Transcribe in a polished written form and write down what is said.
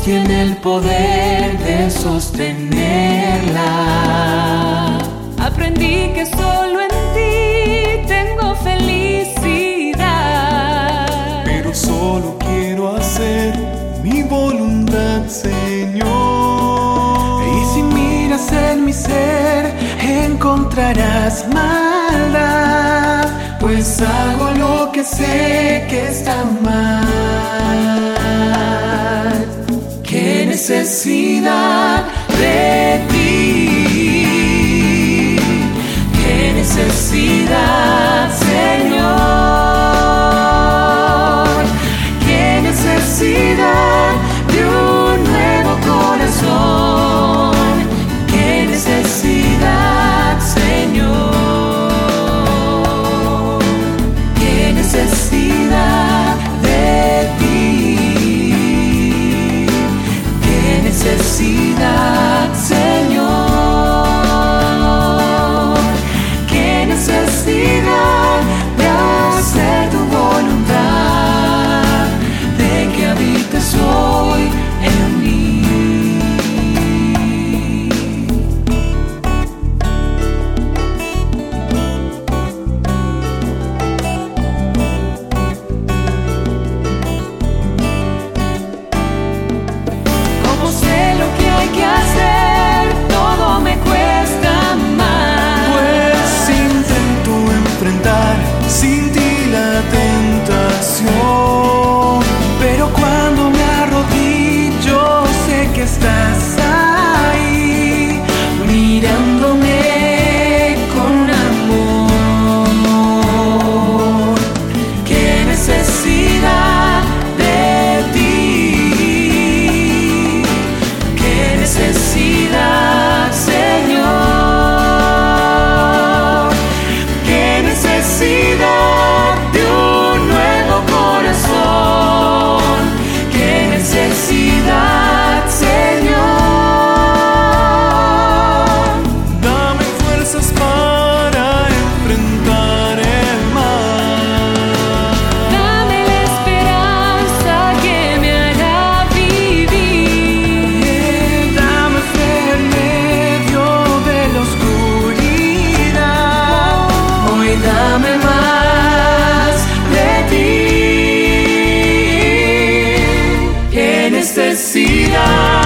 tiene el poder de sostenerla. Aprendí que solo en ti tengo felicidad. Pero solo quiero hacer mi voluntad, Señor. Y si miras en mi ser, encontrarás maldad, pues hago lo que sé que está mal. Qué necesidad de ti, qué necesidad, Señor, qué necesidad de un nuevo corazón, qué necesidad, Señor, qué necesidad de ti, qué necesidad, Señor, qué necesidad de hacer tu voluntad, de que habites hoy en mí. Como sé lo que hay que hacer, todo me cuesta más. Pues intento enfrentar sin ti la tentación. Pero cuando me arrodillo, sé que estás ahí, mirándome con amor. Qué necesidad de ti, qué necesidad, Señor, qué necesidad de un nuevo corazón, qué necesidad, Señor. Dame fuerzas para enfrentar el mal. Dame la esperanza que me hará vivir. Dame fe en medio de la oscuridad. Hoy dame más de ti. Qué necesidad.